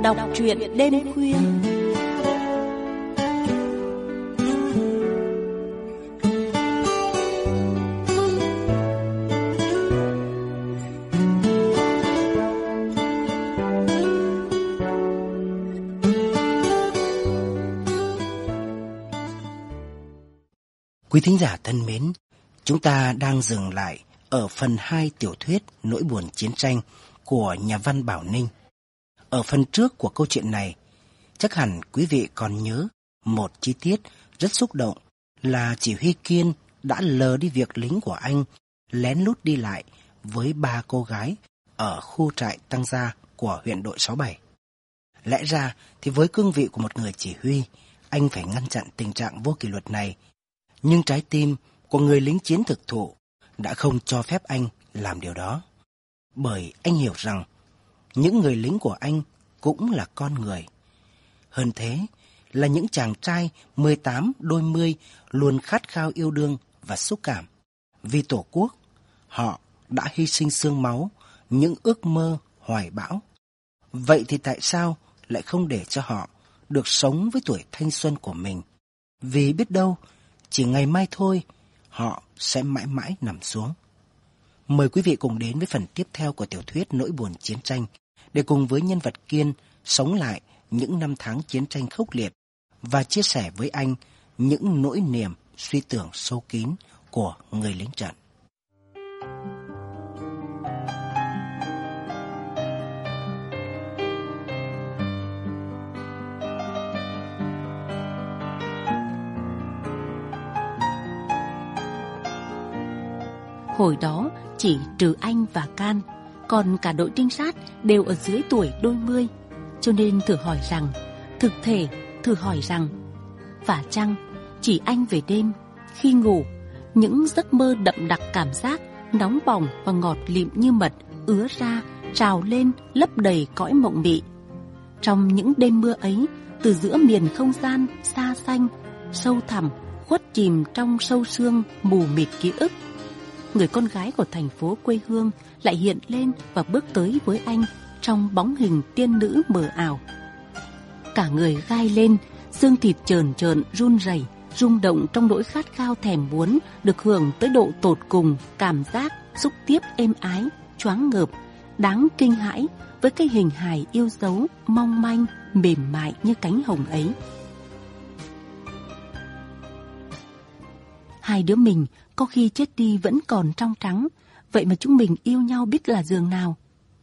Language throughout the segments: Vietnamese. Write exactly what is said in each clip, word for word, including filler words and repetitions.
đọc truyện đêm khuya. Quý thính giả thân mến, chúng ta đang dừng lại ở phần hai tiểu thuyết Nỗi buồn chiến tranh của nhà văn Bảo Ninh. Ở phần trước của câu chuyện này, chắc hẳn quý vị còn nhớ một chi tiết rất xúc động là chỉ huy Kiên đã lờ đi việc lính của anh lén lút đi lại với ba cô gái ở khu trại Tăng Gia của huyện đội sáu bảy. Lẽ ra thì với cương vị của một người chỉ huy, anh phải ngăn chặn tình trạng vô kỷ luật này. Nhưng trái tim của người lính chiến thực thụ đã không cho phép anh làm điều đó. Bởi anh hiểu rằng những người lính của anh cũng là con người. Hơn thế là những chàng trai mười tám đôi mươi luôn khát khao yêu đương và xúc cảm. Vì Tổ quốc, họ đã hy sinh xương máu, những ước mơ hoài bão. Vậy thì tại sao lại không để cho họ được sống với tuổi thanh xuân của mình? Vì biết đâu, chỉ ngày mai thôi, họ sẽ mãi mãi nằm xuống. Mời quý vị cùng đến với phần tiếp theo của tiểu thuyết Nỗi buồn chiến tranh, để cùng với nhân vật Kiên sống lại những năm tháng chiến tranh khốc liệt và chia sẻ với anh những nỗi niềm, suy tưởng sâu kín của người lính trận. Hồi đó chỉ trừ anh và Can, còn cả đội trinh sát đều ở dưới tuổi đôi mươi. Cho nên thử hỏi rằng, thực thể thử hỏi rằng, phải chăng chỉ anh về đêm, khi ngủ, những giấc mơ đậm đặc cảm giác nóng bỏng và ngọt lịm như mật ứa ra, trào lên lấp đầy cõi mộng mị. Trong những đêm mưa ấy, từ giữa miền không gian xa xanh, sâu thẳm, khuất chìm trong sâu sương mù mịt ký ức, người con gái của thành phố quê hương lại hiện lên và bước tới với anh trong bóng hình tiên nữ mờ ảo. Cả người gai lên, xương thịt trờn trợn run rẩy, rung động trong nỗi khát khao thèm muốn được hưởng tới độ tột cùng cảm giác xúc tiếp êm ái, choáng ngợp, đáng kinh hãi với cái hình hài yêu dấu, mong manh, mềm mại như cánh hồng ấy. Hai đứa mình có khi chết đi vẫn còn trong trắng, vậy mà chúng mình yêu nhau biết là giường nào.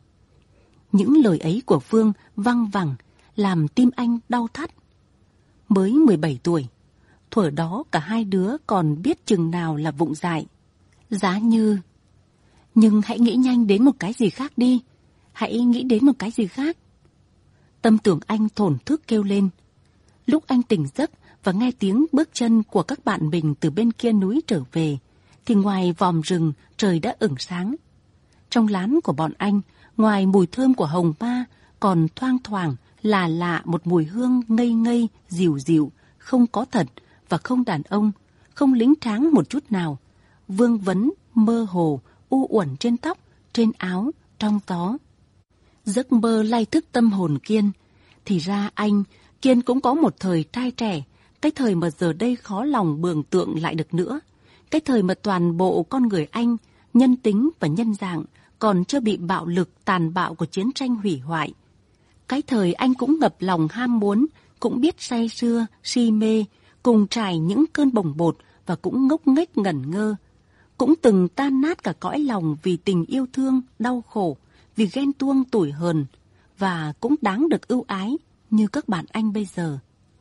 Những lời ấy của Phương văng vẳng, làm tim anh đau thắt. Mới mười bảy tuổi, thuở đó cả hai đứa còn biết chừng nào là vụng dại. Giá như... Nhưng hãy nghĩ nhanh đến một cái gì khác đi, hãy nghĩ đến một cái gì khác. Tâm tưởng anh thổn thức kêu lên. Lúc anh tỉnh giấc và nghe tiếng bước chân của các bạn mình từ bên kia núi trở về, thì ngoài vòm rừng trời đã ửng sáng. Trong lán của bọn anh, ngoài mùi thơm của hồng ma, còn thoang thoảng là lạ một mùi hương ngây ngây, dịu dịu, không có thật và không đàn ông, không lính tráng một chút nào, vương vấn, mơ hồ, u uẩn trên tóc, trên áo, trong gió. Giấc mơ lay thức tâm hồn Kiên. Thì ra anh, Kiên cũng có một thời trai trẻ, cái thời mà giờ đây khó lòng mường tượng lại được nữa. Cái thời mà toàn bộ con người anh, nhân tính và nhân dạng, còn chưa bị bạo lực tàn bạo của chiến tranh hủy hoại. Cái thời anh cũng ngập lòng ham muốn, cũng biết say sưa, si mê, cùng trải những cơn bồng bột và cũng ngốc nghếch ngẩn ngơ. Cũng từng tan nát cả cõi lòng vì tình yêu thương, đau khổ, vì ghen tuông tủi hờn, và cũng đáng được ưu ái như các bạn anh bây giờ.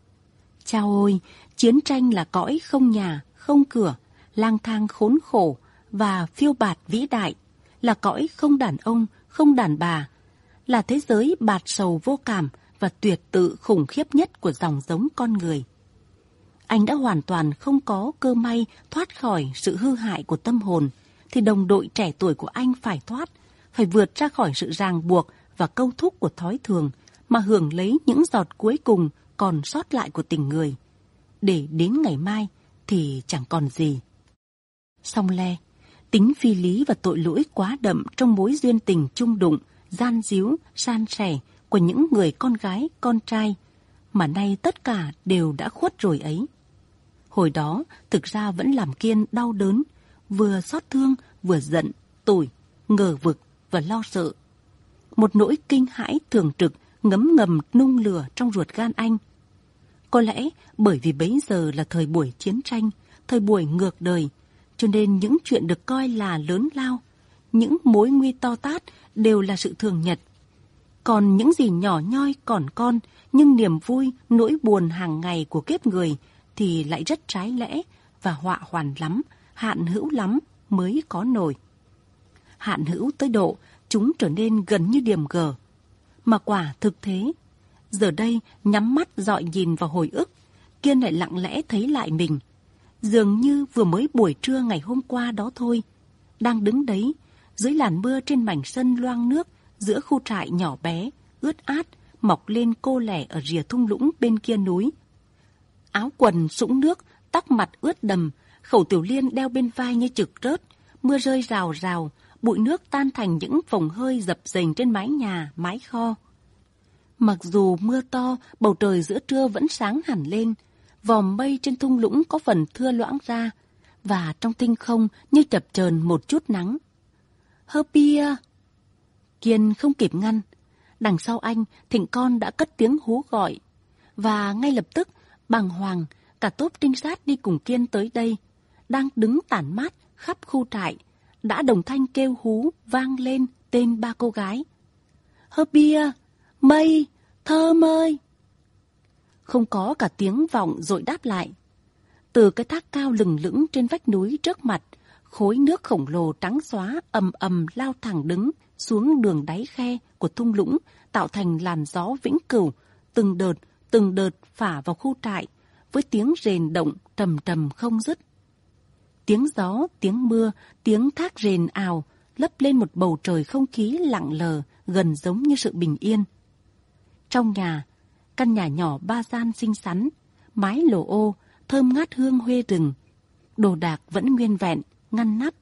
Chao ôi, chiến tranh là cõi không nhà, không cửa, lang thang khốn khổ và phiêu bạt vĩ đại, là cõi không đàn ông, không đàn bà, là thế giới bạt sầu vô cảm và tuyệt tự khủng khiếp nhất của dòng giống con người. Anh đã hoàn toàn không có cơ may thoát khỏi sự hư hại của tâm hồn, thì đồng đội trẻ tuổi của anh phải thoát, phải vượt ra khỏi sự ràng buộc và câu thúc của thói thường, mà hưởng lấy những giọt cuối cùng còn sót lại của tình người. Để đến ngày mai thì chẳng còn gì. Song le, tính phi lý và tội lỗi quá đậm trong mối duyên tình chung đụng, gian díu, san sẻ của những người con gái, con trai, mà nay tất cả đều đã khuất rồi ấy. Hồi đó thực ra vẫn làm Kiên đau đớn, vừa xót thương, vừa giận, tủi, ngờ vực và lo sợ. Một nỗi kinh hãi thường trực ngấm ngầm nung lửa trong ruột gan anh. Có lẽ bởi vì bấy giờ là thời buổi chiến tranh, thời buổi ngược đời, cho nên những chuyện được coi là lớn lao, những mối nguy to tát đều là sự thường nhật. Còn những gì nhỏ nhoi còn con, nhưng niềm vui, nỗi buồn hàng ngày của kiếp người thì lại rất trái lẽ và họa hoàn lắm, hạn hữu lắm mới có nổi. Hạn hữu tới độ chúng trở nên gần như điểm gờ. Mà quả thực thế. Giờ đây nhắm mắt dọi nhìn vào hồi ức, Kiên lại lặng lẽ thấy lại mình. Dường như vừa mới buổi trưa ngày hôm qua đó thôi. Đang đứng đấy, dưới làn mưa trên mảnh sân loang nước, giữa khu trại nhỏ bé, ướt át, mọc lên cô lẻ ở rìa thung lũng bên kia núi. Áo quần sũng nước, tóc mặt ướt đầm, khẩu tiểu liên đeo bên vai như trực rớt, mưa rơi rào rào, bụi nước tan thành những phồng hơi dập dềnh trên mái nhà, mái kho. Mặc dù mưa to, bầu trời giữa trưa vẫn sáng hẳn lên, vòm mây trên thung lũng có phần thưa loãng ra, và trong tinh không như chập chờn một chút nắng. Hơ bia! Kiên không kịp ngăn. Đằng sau anh, Thịnh con đã cất tiếng hú gọi. Và ngay lập tức, bàng hoàng, cả tốp trinh sát đi cùng Kiên tới đây, đang đứng tản mát khắp khu trại, đã đồng thanh kêu hú vang lên tên ba cô gái. Hơ bia! Mây! Thơm ơi! Không có cả tiếng vọng rồi đáp lại. Từ cái thác cao lừng lững trên vách núi trước mặt, khối nước khổng lồ trắng xóa ầm ầm lao thẳng đứng xuống đường đáy khe của thung lũng, tạo thành làn gió vĩnh cửu, từng đợt, từng đợt phả vào khu trại, với tiếng rền động trầm trầm không dứt. Tiếng gió, tiếng mưa, tiếng thác rền ào, lấp lên một bầu trời không khí lặng lờ, gần giống như sự bình yên. Trong nhà, căn nhà nhỏ ba gian xinh xắn, mái lồ ô, thơm ngát hương huê rừng. Đồ đạc vẫn nguyên vẹn, ngăn nắp.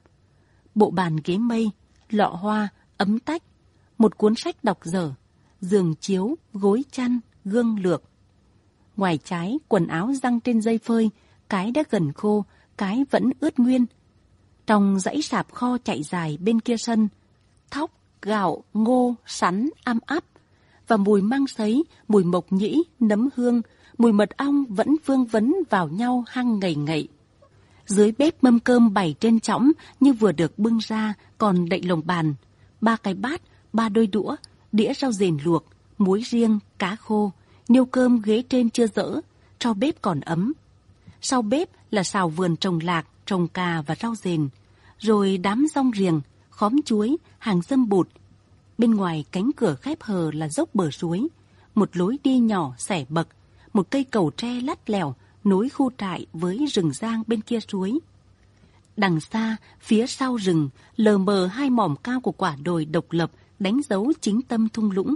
Bộ bàn ghế mây, lọ hoa, ấm tách, một cuốn sách đọc dở, giường chiếu, gối chăn, gương lược. Ngoài trái, quần áo giăng trên dây phơi, cái đã gần khô, cái vẫn ướt nguyên. Trong dãy sạp kho chạy dài bên kia sân, thóc, gạo, ngô, sắn, am ắp, và mùi măng sấy, mùi mộc nhĩ, nấm hương, mùi mật ong vẫn vương vấn vào nhau hăng ngậy ngậy. Dưới bếp mâm cơm bày trên chõng như vừa được bưng ra, còn đậy lồng bàn. Ba cái bát, ba đôi đũa, đĩa rau dền luộc, muối riêng, cá khô, niêu cơm ghế trên chưa dỡ, tro bếp còn ấm. Sau bếp là xào vườn trồng lạc, trồng cà và rau dền, rồi đám rong riềng, khóm chuối, hàng dâm bụt. Bên ngoài cánh cửa khép hờ là dốc bờ suối, một lối đi nhỏ xẻ bậc, một cây cầu tre lắt lẻo nối khu trại với rừng giang bên kia suối. Đằng xa, phía sau rừng, lờ mờ hai mỏm cao của quả đồi độc lập đánh dấu chính tâm thung lũng.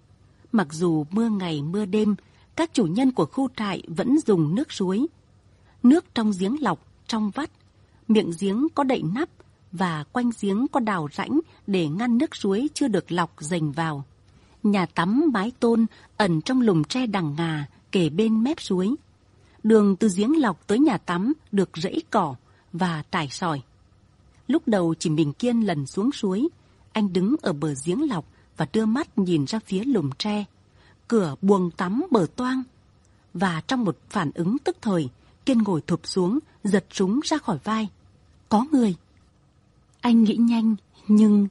Mặc dù mưa ngày mưa đêm, các chủ nhân của khu trại vẫn dùng nước suối. Nước trong giếng lọc, trong vắt, miệng giếng có đậy nắp và quanh giếng có đào rãnh để ngăn nước suối chưa được lọc dành vào. Nhà tắm mái tôn ẩn trong lùm tre đằng ngà kề bên mép suối. Đường từ giếng lọc tới nhà tắm được rẫy cỏ và trải sỏi. Lúc đầu chỉ mình Kiên lần xuống suối, anh đứng ở bờ giếng lọc và đưa mắt nhìn ra phía lùm tre. Cửa buồng tắm bờ toang. Và trong một phản ứng tức thời, Kiên ngồi thụp xuống, giật súng ra khỏi vai. Có người. Anh nghĩ nhanh, nhưng...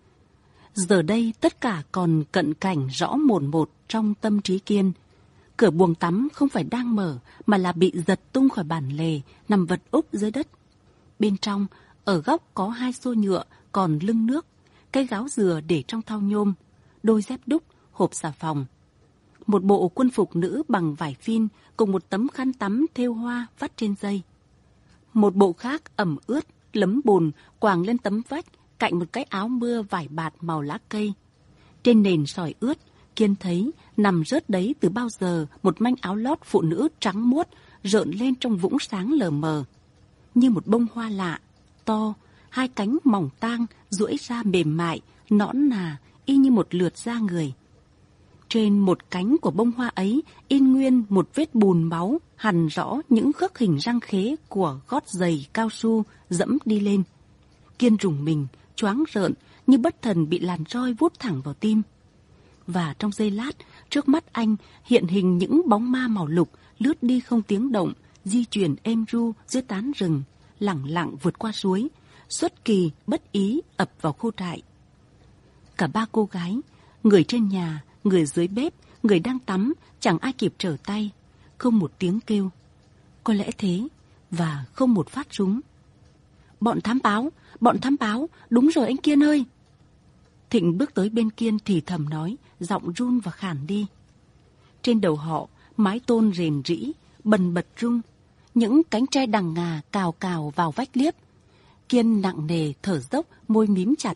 Giờ đây tất cả còn cận cảnh rõ mồn một trong tâm trí Kiên. Cửa buồng tắm không phải đang mở, mà là bị giật tung khỏi bản lề, nằm vật úp dưới đất. Bên trong, ở góc có hai xô nhựa còn lưng nước, cây gáo dừa để trong thau nhôm, đôi dép đúc, hộp xà phòng. Một bộ quân phục nữ bằng vải phin cùng một tấm khăn tắm thêu hoa vắt trên dây. Một bộ khác ẩm ướt, lấm bùn quàng lên tấm vách cạnh một cái áo mưa vải bạt màu lá cây. Trên nền sỏi ướt, Kiên thấy nằm rớt đấy từ bao giờ một manh áo lót phụ nữ trắng muốt rợn lên trong vũng sáng lờ mờ. Như một bông hoa lạ, to, hai cánh mỏng tang duỗi ra mềm mại, nõn nà, y như một lượt da người. Trên một cánh của bông hoa ấy in nguyên một vết bùn máu, hằn rõ những khắc hình răng khế của gót giày cao su dẫm đi lên. Kiên rùng mình, choáng rợn như bất thần bị làn roi vuốt thẳng vào tim. Và trong giây lát, trước mắt anh hiện hình những bóng ma màu lục lướt đi không tiếng động, di chuyển êm ru dưới tán rừng, lẳng lặng vượt qua suối, xuất kỳ bất ý ập vào khu trại. Cả ba cô gái, người trên nhà, người dưới bếp, người đang tắm, chẳng ai kịp trở tay, không một tiếng kêu. Có lẽ thế, và không một phát súng. Bọn thám báo, bọn thám báo, đúng rồi anh Kiên ơi. Thịnh bước tới bên Kiên thì thầm nói, giọng run và khản đi. Trên đầu họ, mái tôn rền rĩ, bần bật rung, những cánh tre đằng ngà cào cào vào vách liếp. Kiên nặng nề thở dốc, môi mím chặt.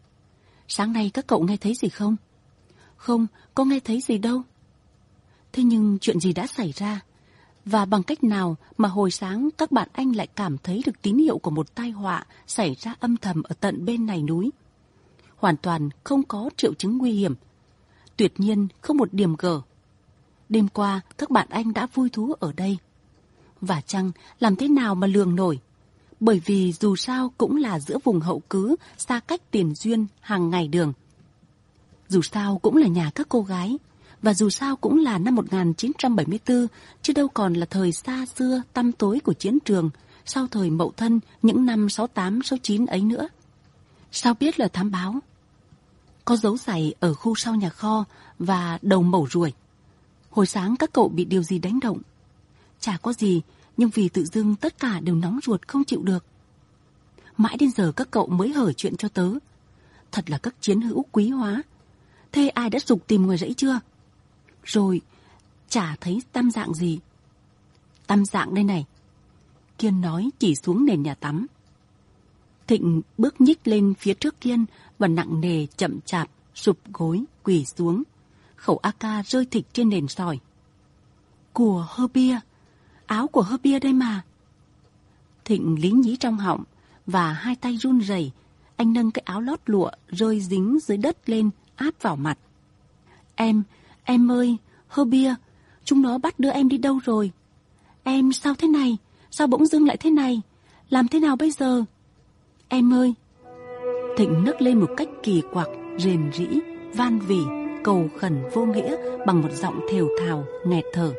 Sáng nay các cậu nghe thấy gì không? Không, có nghe thấy gì đâu. Thế nhưng chuyện gì đã xảy ra? Và bằng cách nào mà hồi sáng các bạn anh lại cảm thấy được tín hiệu của một tai họa xảy ra âm thầm ở tận bên này núi? Hoàn toàn không có triệu chứng nguy hiểm. Tuyệt nhiên không một điểm gở. Đêm qua các bạn anh đã vui thú ở đây. Và chăng làm thế nào mà lường nổi? Bởi vì dù sao cũng là giữa vùng hậu cứ, xa cách Tiền Duyên hàng ngày đường. Dù sao cũng là nhà các cô gái, và dù sao cũng là năm một nghìn chín trăm bảy mươi tư, chứ đâu còn là thời xa xưa tăm tối của chiến trường, sau thời Mậu Thân những năm sáu tám, sáu chín ấy nữa. Sao biết là thám báo? Có dấu giày ở khu sau nhà kho và đầu mẩu ruồi. Hồi sáng các cậu bị điều gì đánh động? Chả có gì, nhưng vì tự dưng tất cả đều nóng ruột không chịu được. Mãi đến giờ các cậu mới hở chuyện cho tớ. Thật là các chiến hữu quý hóa. Thế ai đã giục tìm ngoài rẫy chưa? Rồi, chả thấy tăm dạng gì. Tăm dạng đây này. Kiên nói chỉ xuống nền nhà tắm. Thịnh bước nhích lên phía trước Kiên và nặng nề chậm chạp, sụp gối, quỳ xuống. Khẩu a ca rơi thịch trên nền sỏi. Của Herbia, áo của Herbia đây mà. Thịnh lý nhí trong họng và hai tay run rẩy. Anh nâng cái áo lót lụa rơi dính dưới đất lên, áp vào mặt. Em, em ơi, Herbia, chúng nó bắt đưa em đi đâu rồi? Em sao thế này? Sao bỗng dưng lại thế này? Làm thế nào bây giờ? Em ơi. Thịnh nấc lên một cách kỳ quặc, rền rĩ, van vỉ, cầu khẩn vô nghĩa bằng một giọng thều thào, nghẹt thở.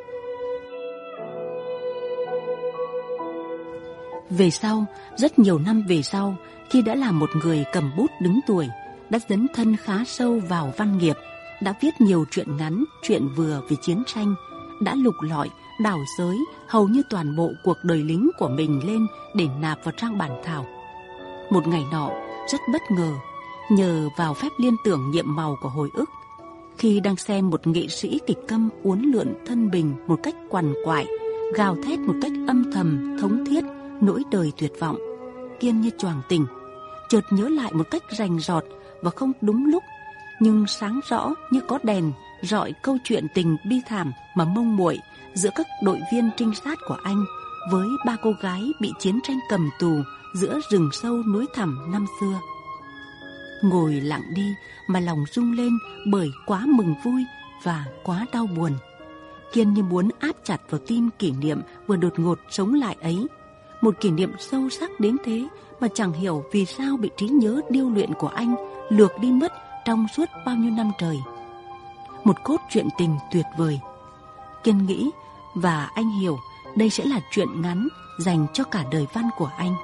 Về sau, rất nhiều năm về sau, khi đã là một người cầm bút đứng tuổi, đã dấn thân khá sâu vào văn nghiệp, đã viết nhiều truyện ngắn, truyện vừa về chiến tranh, đã lục lọi, đào xới hầu như toàn bộ cuộc đời lính của mình lên để nạp vào trang bản thảo. Một ngày nọ, rất bất ngờ, nhờ vào phép liên tưởng nhiệm màu của hồi ức, khi đang xem một nghệ sĩ kịch câm uốn lượn thân bình một cách quằn quại, gào thét một cách âm thầm, thống thiết, nỗi đời tuyệt vọng, Kiên như choàng tỉnh, chợt nhớ lại một cách rành rọt và không đúng lúc, nhưng sáng rõ như có đèn rọi câu chuyện tình bi thảm mà mông muội giữa các đội viên trinh sát của anh với ba cô gái bị chiến tranh cầm tù giữa rừng sâu núi thẳm năm xưa. Ngồi lặng đi mà lòng rung lên bởi quá mừng vui và quá đau buồn. Kiên như muốn áp chặt vào tim kỷ niệm vừa đột ngột sống lại ấy. Một kỷ niệm sâu sắc đến thế mà chẳng hiểu vì sao bị trí nhớ điêu luyện của anh lược đi mất trong suốt bao nhiêu năm trời. Một cốt truyện tình tuyệt vời. Kiên nghĩ và anh hiểu đây sẽ là truyện ngắn dành cho cả đời văn của anh.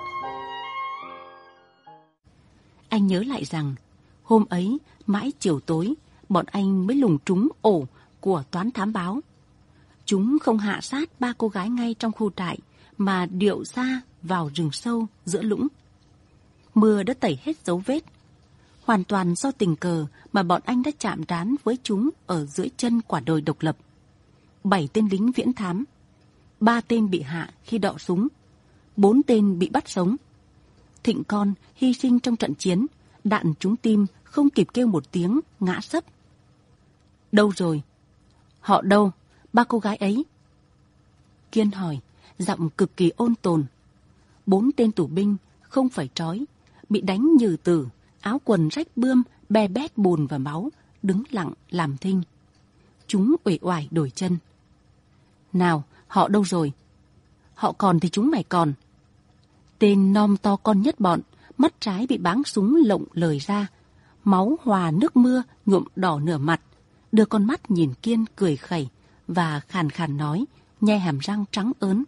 Anh nhớ lại rằng hôm ấy mãi chiều tối bọn anh mới lùng trúng ổ của toán thám báo. Chúng không hạ sát ba cô gái ngay trong khu trại mà điệu xa vào rừng sâu giữa lũng. Mưa đã tẩy hết dấu vết. Hoàn toàn do tình cờ mà bọn anh đã chạm trán với chúng ở dưới chân quả đồi độc lập. Bảy tên lính viễn thám, ba tên bị hạ khi đọ súng, bốn tên bị bắt sống. Thịnh con hy sinh trong trận chiến, đạn trúng tim không kịp kêu một tiếng, ngã sấp. Đâu rồi? Họ đâu? Ba cô gái ấy? Kiên hỏi, giọng cực kỳ ôn tồn. Bốn tên tù binh không phải trói, bị đánh nhừ tử, áo quần rách bươm, be bét bùn và máu, đứng lặng làm thinh. Chúng uể oải đổi chân. Nào, họ đâu rồi? Họ còn thì chúng mày còn. Tên nom to con nhất bọn, mắt trái bị báng súng lộng lời ra. Máu hòa nước mưa nhuộm đỏ nửa mặt. Đưa con mắt nhìn Kiên cười khẩy và khàn khàn nói, nhe hàm răng trắng ớn.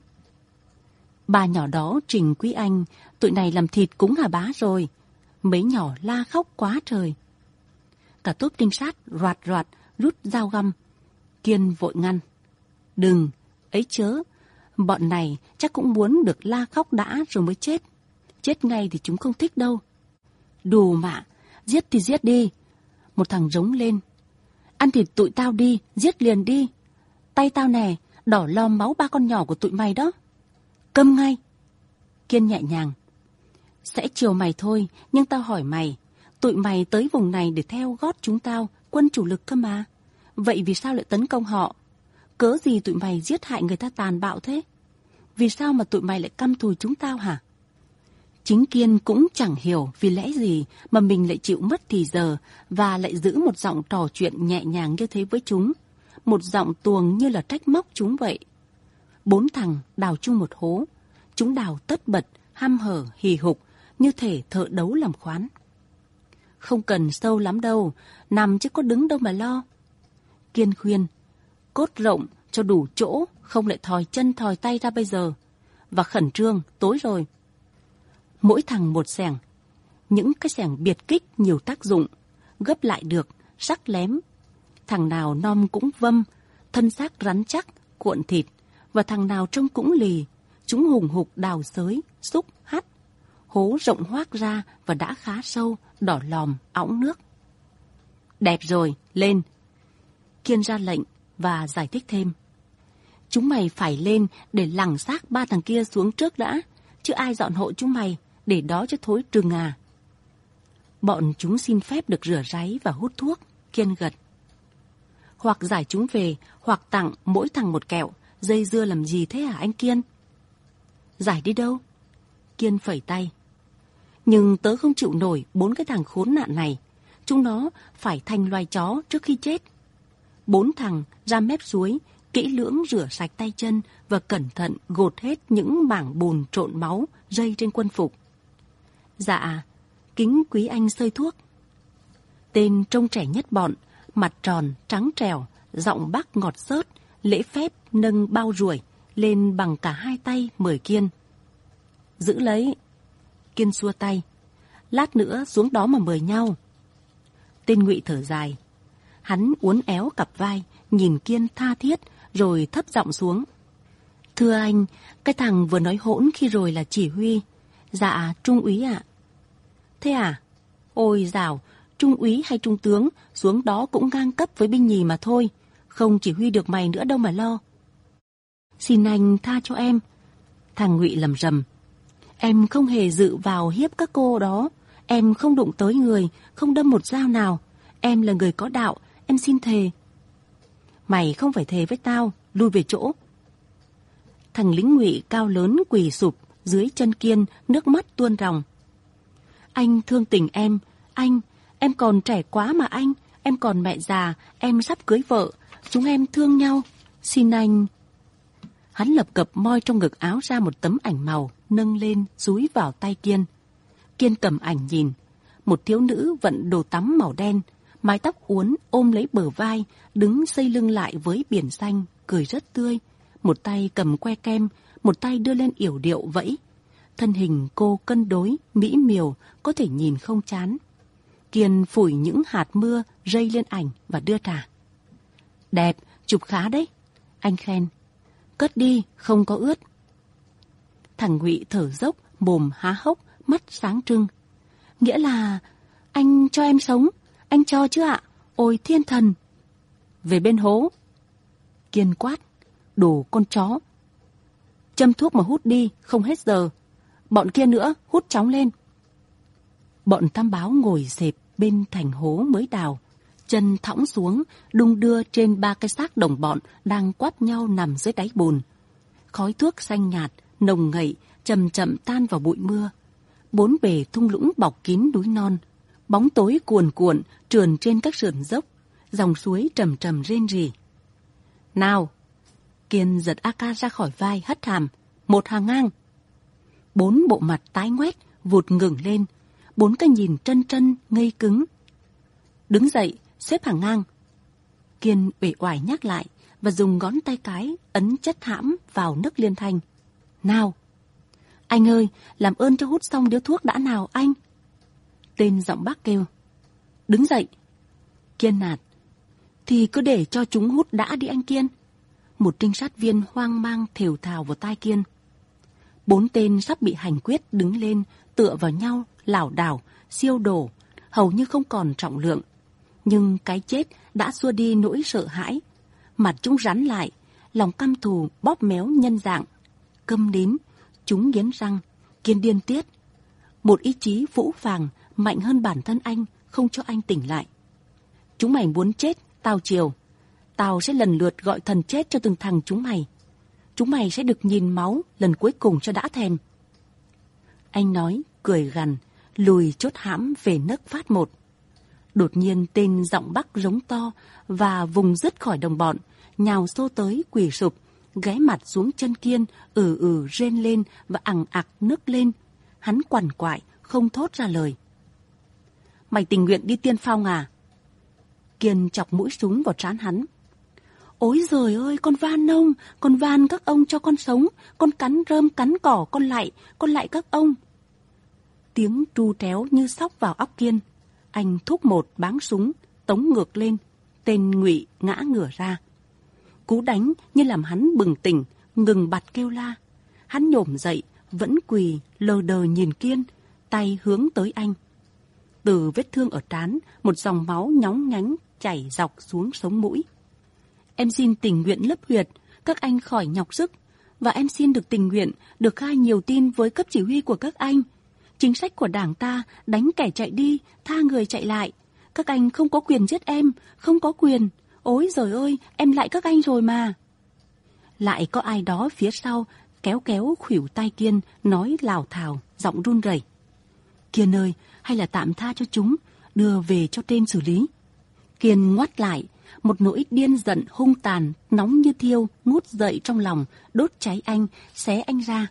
Bà nhỏ đó Trình Quý Anh, tụi này làm thịt cúng Hà Bá rồi. Mấy nhỏ la khóc quá trời. Cả tốp trinh sát roạt roạt rút dao găm. Kiên vội ngăn. Đừng, ấy chớ. Bọn này chắc cũng muốn được la khóc đã rồi mới chết. Chết ngay thì chúng không thích đâu. Đù mạ, giết thì giết đi. Một thằng rống lên. Ăn thịt tụi tao đi, giết liền đi. Tay tao nè, đỏ lòm máu ba con nhỏ của tụi mày đó. Câm ngay. Kiên nhẹ nhàng. Sẽ chiều mày thôi, nhưng tao hỏi mày. Tụi mày tới vùng này để theo gót chúng tao, quân chủ lực cơ mà. Vậy vì sao lại tấn công họ? Cớ gì tụi mày giết hại người ta tàn bạo thế? Vì sao mà tụi mày lại căm thù chúng tao hả? Chính Kiên cũng chẳng hiểu vì lẽ gì mà mình lại chịu mất thì giờ và lại giữ một giọng trò chuyện nhẹ nhàng như thế với chúng. Một giọng tuồng như là trách móc chúng vậy. Bốn thằng đào chung một hố. Chúng đào tất bật, hăm hở, hì hục, như thể thợ đấu làm khoán. Không cần sâu lắm đâu, nằm chứ có đứng đâu mà lo. Kiên khuyên, cốt rộng cho đủ chỗ, không lại thòi chân thòi tay ra bây giờ. Và khẩn trương, tối rồi. Mỗi thằng một xẻng. Những cái xẻng biệt kích nhiều tác dụng, gấp lại được, sắc lém. Thằng nào nom cũng vâm, thân xác rắn chắc, cuộn thịt. Và thằng nào trông cũng lì, chúng hùng hục đào xới, xúc, hắt. Hố rộng hoác ra và đã khá sâu, đỏ lòm, õng nước. Đẹp rồi, lên. Kiên ra lệnh và giải thích thêm. Chúng mày phải lên để lẳng xác ba thằng kia xuống trước đã, chứ ai dọn hộ chúng mày, để đó cho thối trừng à. Bọn chúng xin phép được rửa ráy và hút thuốc. Kiên gật. Hoặc giải chúng về, hoặc tặng mỗi thằng một kẹo. Dây dưa làm gì thế hả anh Kiên? Giải đi đâu? Kiên phẩy tay. Nhưng tớ không chịu nổi bốn cái thằng khốn nạn này. Chúng nó phải thành loài chó trước khi chết. Bốn thằng ra mép suối, kỹ lưỡng rửa sạch tay chân và cẩn thận gột hết những mảng bùn trộn máu rây trên quân phục. Dạ, Kính Quý Anh xơi thuốc. Tên trông trẻ nhất bọn, mặt tròn, trắng trẻo, giọng Bắc ngọt xớt, lễ phép nâng bao ruồi lên bằng cả hai tay mời Kiên. Giữ lấy. Kiên xua tay. Lát nữa xuống đó mà mời nhau. Tên Ngụy thở dài. Hắn uốn éo cặp vai, nhìn Kiên tha thiết, rồi thấp giọng xuống. Thưa anh, cái thằng vừa nói hỗn khi rồi là chỉ huy. Dạ, trung úy ạ. Thế à? Ôi dào, trung úy hay trung tướng, xuống đó cũng ngang cấp với binh nhì mà thôi. Không chỉ huy được mày nữa đâu mà lo. Xin anh tha cho em. Thằng Ngụy lầm rầm. Em không hề dự vào hiếp các cô đó. Em không đụng tới người, không đâm một dao nào. Em là người có đạo, em xin thề. Mày không phải thề với tao, lui về chỗ. Thằng lính Ngụy cao lớn quỳ sụp dưới chân Kiên, nước mắt tuôn ròng. Anh thương tình em, anh, em còn trẻ quá mà anh, em còn mẹ già, em sắp cưới vợ, chúng em thương nhau, xin anh. Hắn lập cập moi trong ngực áo ra một tấm ảnh màu, nâng lên, dúi vào tay Kiên. Kiên cầm ảnh nhìn, một thiếu nữ vận đồ tắm màu đen, mái tóc uốn ôm lấy bờ vai, đứng xây lưng lại với biển xanh, cười rất tươi. Một tay cầm que kem, một tay đưa lên yểu điệu vẫy. Thân hình cô cân đối, mỹ miều, có thể nhìn không chán. Kiên phủi những hạt mưa rơi lên ảnh và đưa trả. Đẹp, chụp khá đấy. Anh khen. Cất đi, không có ướt. Thằng Ngụy thở dốc, mồm há hốc, mắt sáng trưng. Nghĩa là anh cho em sống, anh cho chứ ạ? Ôi thiên thần. Về bên hố. Kiên quát. Đồ con chó. Châm thuốc mà hút đi, không hết giờ. Bọn kia nữa, hút chóng lên. Bọn tam báo ngồi xẹp bên thành hố mới đào. Chân thõng xuống, đung đưa trên ba cái xác đồng bọn đang quắp nhau nằm dưới đáy bùn. Khói thuốc xanh nhạt, nồng ngậy, chậm chậm tan vào bụi mưa. Bốn bề thung lũng bọc kín núi non. Bóng tối cuồn cuộn trườn trên các sườn dốc. Dòng suối trầm trầm rên rỉ. Nào! Kiên giật a ca ra khỏi vai, hất hàm. Một hàng ngang. Bốn bộ mặt tái ngoét, vụt ngừng lên. Bốn cái nhìn trân trân, ngây cứng. Đứng dậy, xếp hàng ngang. Kiên uể oải nhắc lại và dùng ngón tay cái ấn chất hãm vào nấc liên thanh. Nào! Anh ơi, làm ơn cho hút xong điếu thuốc đã nào anh. Tên giọng bác kêu. Đứng dậy. Kiên nạt. Thì cứ để cho chúng hút đã đi anh Kiên. Một trinh sát viên hoang mang thều thào vào tai Kiên. Bốn tên sắp bị hành quyết đứng lên, tựa vào nhau, lảo đảo, siêu đổ, hầu như không còn trọng lượng. Nhưng cái chết đã xua đi nỗi sợ hãi. Mặt chúng rắn lại, lòng căm thù bóp méo nhân dạng. Câm nín, chúng nghiến răng, Kiên điên tiết. Một ý chí phũ phàng mạnh hơn bản thân anh, không cho anh tỉnh lại. Chúng mày muốn chết, tao chiều. Tao sẽ lần lượt gọi thần chết cho từng thằng chúng mày. Chúng mày sẽ được nhìn máu lần cuối cùng cho đã thèm. Anh nói, cười gằn, lùi chốt hãm về nấc phát một. Đột nhiên tên giọng Bắc rống to và vùng dứt khỏi đồng bọn, nhào xô tới quỳ sụp, ghé mặt xuống chân Kiên, ừ ừ rên lên và ằng ặc nức lên. Hắn quằn quại, không thốt ra lời. Mày tình nguyện đi tiên phong à? Kiên chọc mũi súng vào trán hắn. Ôi giời ơi, con van ông, con van các ông cho con sống, con cắn rơm cắn cỏ, con lại, con lại các ông. Tiếng tru tréo như sóc vào óc Kiên. Anh thúc một báng súng, tống ngược lên, tên Ngụy ngã ngửa ra. Cú đánh như làm hắn bừng tỉnh, ngừng bặt kêu la. Hắn nhổm dậy, vẫn quỳ, lờ đờ nhìn Kiên, tay hướng tới anh. Từ vết thương ở trán, một dòng máu nhóng nhánh chảy dọc xuống sống mũi. Em xin tình nguyện lấp huyệt, các anh khỏi nhọc sức. Và em xin được tình nguyện, được khai nhiều tin với cấp chỉ huy của các anh. Chính sách của đảng ta đánh kẻ chạy đi, tha người chạy lại. Các anh không có quyền giết em, không có quyền. Ôi giời ơi, em lại các anh rồi mà. Lại có ai đó phía sau, kéo kéo khuỷu tay Kiên, nói lào thào, giọng run rẩy. Kiên ơi, hay là tạm tha cho chúng, đưa về cho trên xử lý. Kiên ngoắt lại, một nỗi điên giận hung tàn, nóng như thiêu, ngút dậy trong lòng, đốt cháy anh, xé anh ra.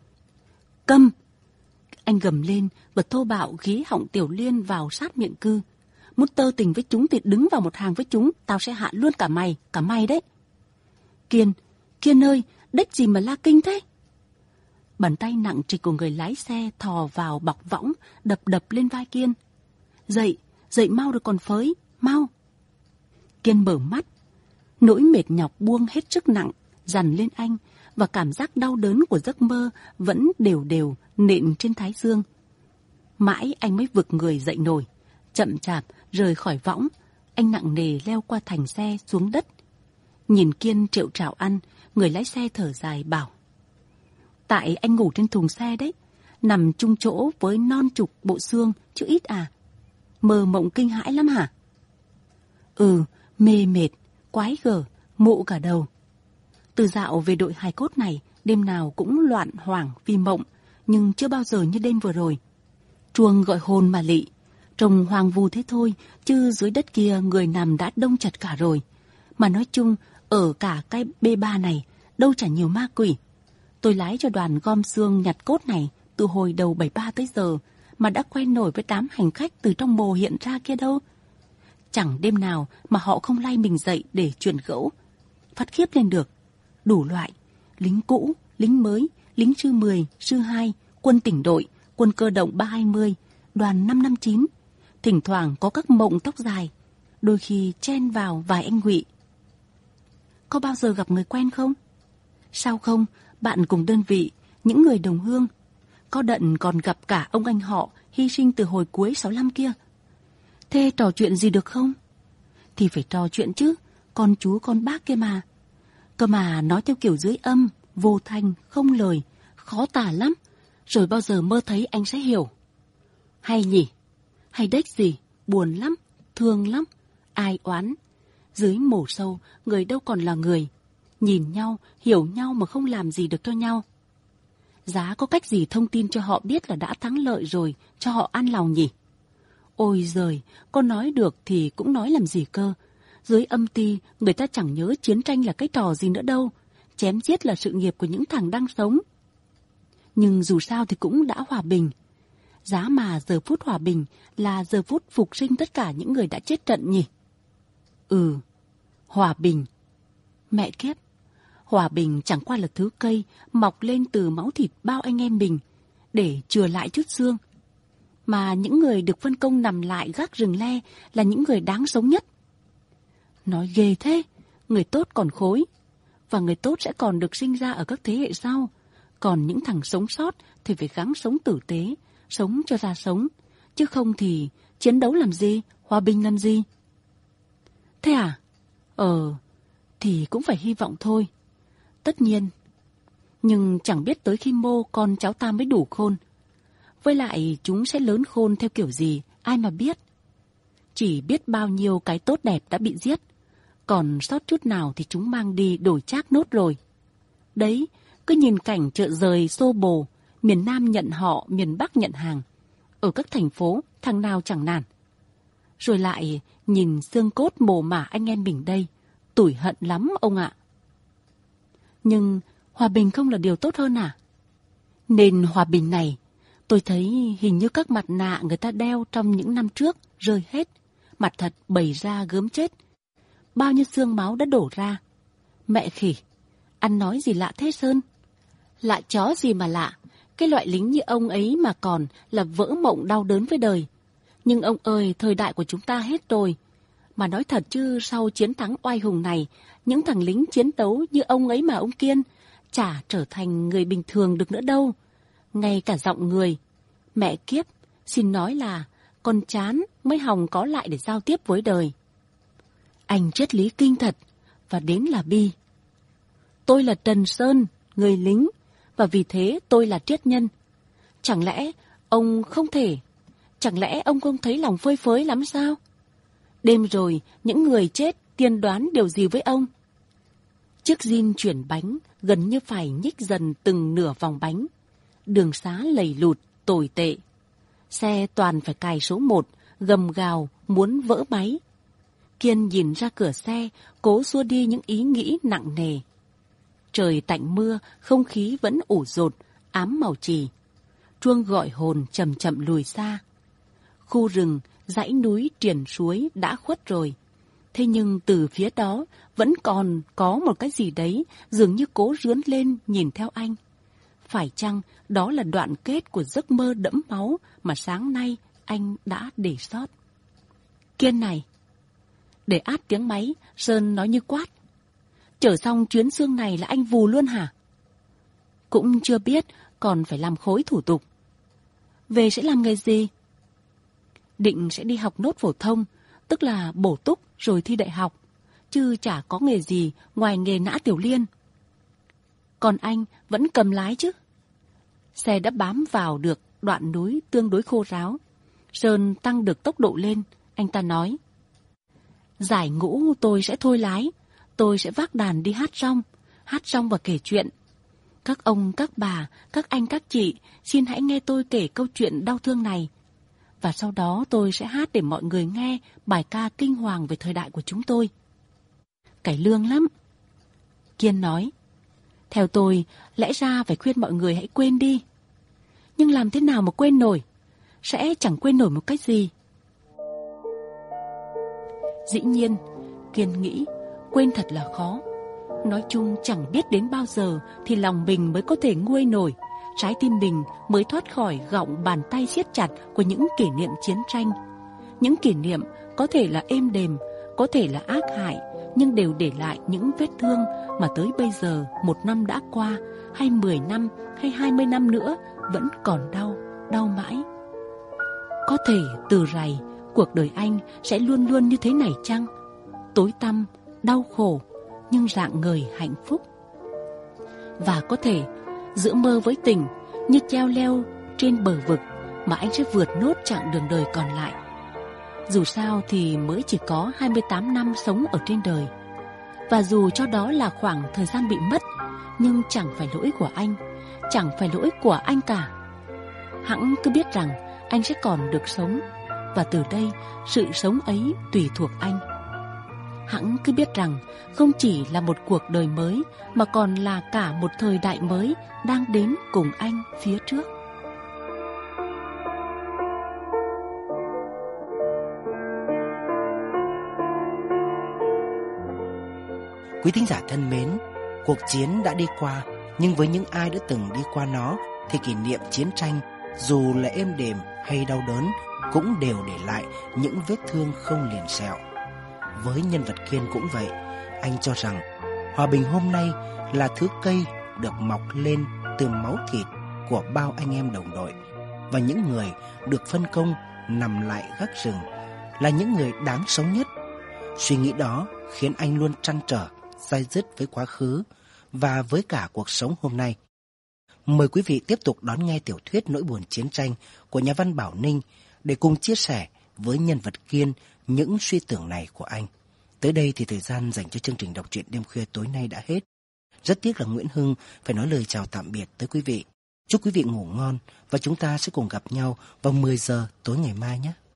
Câm! Anh gầm lên và thô bạo gí họng Tiểu Liên vào sát miệng Cư. Muốn tơ tình với chúng thì đứng vào một hàng với chúng, tao sẽ hạ luôn cả mày, cả mày đấy. Kiên, Kiên ơi, đếch gì mà la kinh thế? Bàn tay nặng trịch của người lái xe thò vào bọc võng, đập đập lên vai Kiên. Dậy, dậy mau được còn phới, mau. Kiên mở mắt, nỗi mệt nhọc buông hết sức nặng, dằn lên anh, và cảm giác đau đớn của giấc mơ vẫn đều đều nện trên thái dương. Mãi anh mới vực người dậy nổi, chậm chạp rời khỏi võng, anh nặng nề leo qua thành xe xuống đất. Nhìn Kiên triệu trảo ăn, người lái xe thở dài bảo. Tại anh ngủ trên thùng xe đấy, nằm chung chỗ với non chục bộ xương, chứ ít à. Mơ mộng kinh hãi lắm hả? Ừ, mê mệt, quái gở, mụ cả đầu. Từ dạo về đội hài cốt này, đêm nào cũng loạn hoảng vì mộng, nhưng chưa bao giờ như đêm vừa rồi. Chuông gọi hồn mà lị, trông hoang vu thế thôi, chứ dưới đất kia người nằm đã đông chật cả rồi. Mà nói chung, ở cả cái bê ba này, đâu chả nhiều ma quỷ. Tôi lái cho đoàn gom xương nhặt cốt này từ hồi đầu bảy ba tới giờ, mà đã quen nổi với đám hành khách từ trong mồ hiện ra kia đâu. Chẳng đêm nào mà họ không lay mình dậy để truyền gẫu. Phát khiếp lên được. Đủ loại, lính cũ, lính mới, lính sư mười, sư hai, quân tỉnh đội, quân cơ động ba hai mươi, đoàn năm năm chín. Thỉnh thoảng có các mộng tóc dài, đôi khi chen vào vài anh Ngụy. Có bao giờ gặp người quen không? Sao không, bạn cùng đơn vị, những người đồng hương. Có đận còn gặp cả ông anh họ hy sinh từ hồi cuối sáu lăm kia. Thế trò chuyện gì được không? Thì phải trò chuyện chứ, con chú con bác kia mà. Cơ mà nói theo kiểu dưới âm, vô thanh, không lời, khó tả lắm. Rồi bao giờ mơ thấy anh sẽ hiểu. Hay nhỉ? Hay đếch gì? Buồn lắm, thương lắm, ai oán. Dưới mổ sâu, người đâu còn là người. Nhìn nhau, hiểu nhau mà không làm gì được cho nhau. Giá có cách gì thông tin cho họ biết là đã thắng lợi rồi, cho họ an lòng nhỉ? Ôi giời, con nói được thì cũng nói làm gì cơ. Dưới âm ty, người ta chẳng nhớ chiến tranh là cái trò gì nữa đâu. Chém giết là sự nghiệp của những thằng đang sống. Nhưng dù sao thì cũng đã hòa bình. Giá mà giờ phút hòa bình là giờ phút phục sinh tất cả những người đã chết trận nhỉ? Ừ, hòa bình. Mẹ kiếp, hòa bình chẳng qua là thứ cây mọc lên từ máu thịt bao anh em mình để chừa lại chút xương. Mà những người được phân công nằm lại gác rừng le là những người đáng sống nhất. Nói ghê thế, người tốt còn khối. Và người tốt sẽ còn được sinh ra ở các thế hệ sau. Còn những thằng sống sót thì phải gắng sống tử tế, sống cho ra sống. Chứ không thì chiến đấu làm gì, hòa bình làm gì. Thế à? Ờ, thì cũng phải hy vọng thôi. Tất nhiên. Nhưng chẳng biết tới khi mô con cháu ta mới đủ khôn. Với lại chúng sẽ lớn khôn theo kiểu gì, ai mà biết. Chỉ biết bao nhiêu cái tốt đẹp đã bị giết. Còn sót chút nào thì chúng mang đi đổi trác nốt rồi. Đấy, cứ nhìn cảnh chợ rời xô bồ, miền Nam nhận họ, miền Bắc nhận hàng. Ở các thành phố, thằng nào chẳng nản. Rồi lại nhìn xương cốt mồ mả anh em mình đây, tủi hận lắm ông ạ. Nhưng hòa bình không là điều tốt hơn à? Nền hòa bình này, tôi thấy hình như các mặt nạ người ta đeo trong những năm trước rơi hết, mặt thật bày ra gớm chết. Bao nhiêu xương máu đã đổ ra. Mẹ khỉ, ăn nói gì lạ thế Sơn? Lạ chó gì mà lạ, cái loại lính như ông ấy mà còn là vỡ mộng đau đớn với đời. Nhưng ông ơi, thời đại của chúng ta hết rồi. Mà nói thật chứ sau chiến thắng oai hùng này, những thằng lính chiến đấu như ông ấy mà ông Kiên chả trở thành người bình thường được nữa đâu. Ngay cả giọng người. Mẹ kiếp, xin nói là con chán mới hòng có lại để giao tiếp với đời. Anh triết lý kinh thật, và đến là bi. Tôi là Trần Sơn, người lính, và vì thế tôi là triết nhân. Chẳng lẽ ông không thể, chẳng lẽ ông không thấy lòng phơi phới lắm sao? Đêm rồi, những người chết tiên đoán điều gì với ông? Chiếc zin chuyển bánh gần như phải nhích dần từng nửa vòng bánh. Đường xá lầy lụt, tồi tệ. Xe toàn phải cài số một, gầm gào, muốn vỡ máy. Kiên nhìn ra cửa xe, cố xua đi những ý nghĩ nặng nề. Trời tạnh mưa, không khí vẫn ủ rột, ám màu chì. Chuông gọi hồn chậm chậm lùi xa. Khu rừng, dãy núi, triền suối đã khuất rồi. Thế nhưng từ phía đó vẫn còn có một cái gì đấy dường như cố rướn lên nhìn theo anh. Phải chăng đó là đoạn kết của giấc mơ đẫm máu mà sáng nay anh đã để sót? Kiên này! Để át tiếng máy, Sơn nói như quát. Chở xong chuyến xương này là anh vù luôn hả? Cũng chưa biết, còn phải làm khối thủ tục. Về sẽ làm nghề gì? Định sẽ đi học nốt phổ thông, tức là bổ túc rồi thi đại học, chứ chả có nghề gì ngoài nghề nã tiểu liên. Còn anh vẫn cầm lái chứ? Xe đã bám vào được đoạn núi tương đối khô ráo. Sơn tăng được tốc độ lên, anh ta nói. Giải ngũ tôi sẽ thôi lái, tôi sẽ vác đàn đi hát rong, hát rong và kể chuyện. Các ông, các bà, các anh, các chị, xin hãy nghe tôi kể câu chuyện đau thương này. Và sau đó tôi sẽ hát để mọi người nghe bài ca kinh hoàng về thời đại của chúng tôi. Cải lương lắm. Kiên nói. Theo tôi, lẽ ra phải khuyên mọi người hãy quên đi. Nhưng làm thế nào mà quên nổi? Sẽ chẳng quên nổi một cách gì. Dĩ nhiên, Kiên nghĩ, quên thật là khó. Nói chung chẳng biết đến bao giờ thì lòng mình mới có thể nguôi nổi, trái tim mình mới thoát khỏi gọng bàn tay siết chặt của những kỷ niệm chiến tranh. Những kỷ niệm có thể là êm đềm, có thể là ác hại, nhưng đều để lại những vết thương mà tới bây giờ, một năm đã qua, hay mười năm, hay hai mươi năm nữa vẫn còn đau, đau mãi. Có thể từ rày, cuộc đời anh sẽ luôn luôn như thế này chăng? Tối tăm, đau khổ, nhưng rạng ngời hạnh phúc. Và có thể giữa mơ với tình, như treo leo trên bờ vực, mà anh sẽ vượt nốt chặng đường đời còn lại. Dù sao thì mới chỉ có hai mươi tám năm sống ở trên đời. Và dù cho đó là khoảng thời gian bị mất, nhưng chẳng phải lỗi của anh, chẳng phải lỗi của anh cả. Hẵng cứ biết rằng anh sẽ còn được sống, và từ đây sự sống ấy tùy thuộc anh. hẵng cứ biết rằng không chỉ là một cuộc đời mới mà còn là cả một thời đại mới đang đến cùng anh phía trước. Quý thính giả thân mến, cuộc chiến đã đi qua, nhưng với những ai đã từng đi qua nó thì kỷ niệm chiến tranh, dù là êm đềm hay đau đớn, cũng đều để lại những vết thương không liền sẹo. Với nhân vật Kiên cũng vậy, anh cho rằng hòa bình hôm nay là thứ cây được mọc lên từ máu thịt của bao anh em đồng đội, và những người được phân công nằm lại gác rừng là những người đáng sống nhất. Suy nghĩ đó khiến anh luôn trăn trở, day dứt với quá khứ và với cả cuộc sống hôm nay. Mời quý vị tiếp tục đón nghe tiểu thuyết Nỗi buồn chiến tranh của nhà văn Bảo Ninh để cùng chia sẻ với nhân vật Kiên những suy tưởng này của anh. Tới đây thì thời gian dành cho chương trình đọc truyện đêm khuya tối nay đã hết. Rất tiếc là Nguyễn Hưng phải nói lời chào tạm biệt tới quý vị. Chúc quý vị ngủ ngon và chúng ta sẽ cùng gặp nhau vào mười giờ tối ngày mai nhé.